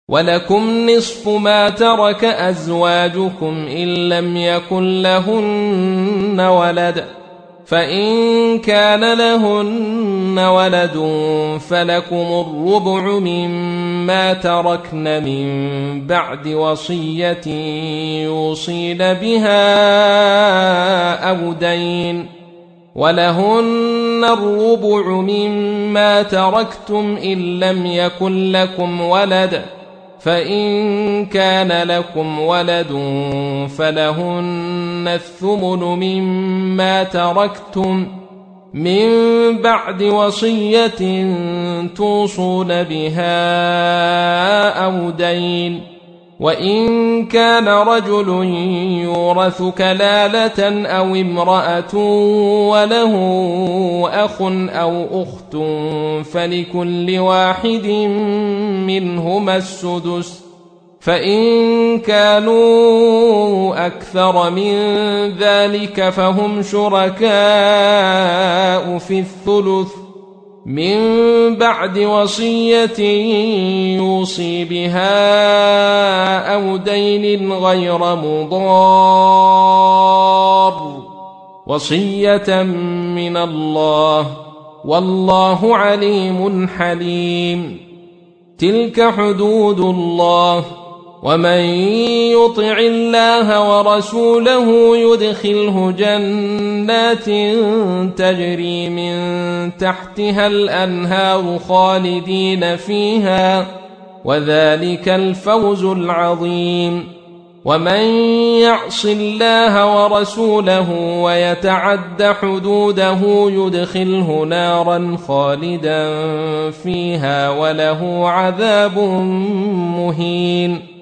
ولكم نصف ما ترك أزواجكم إن لم يكن لهن ولد، فإن كان لهن ولد فلكم الربع مما تركن من بعد وصية يوصين بها أو دين، ولهن الربع مما تركتم إن لم يكن لكم ولد، فإن كان لكم ولد فلهن الثمن مما تركتم من بعد وصية توصون بها أو دين، وإن كان رجل يورث كلالة أو امرأة وله أخ أو أخت فلكل واحد منهما السدس، فإن كانوا أكثر من ذلك فهم شركاء في الثلث من بعد وصية يوصي بها أو دين غير مضار، وصية من الله، والله عليم حليم. تلك حدود الله، ومن يطع الله ورسوله يدخله جنات تجري من تحتها الأنهار خالدين فيها، وذلك الفوز العظيم. ومن يعص الله ورسوله ويتعد حدوده يدخله نارا خالدا فيها وله عذاب مهين.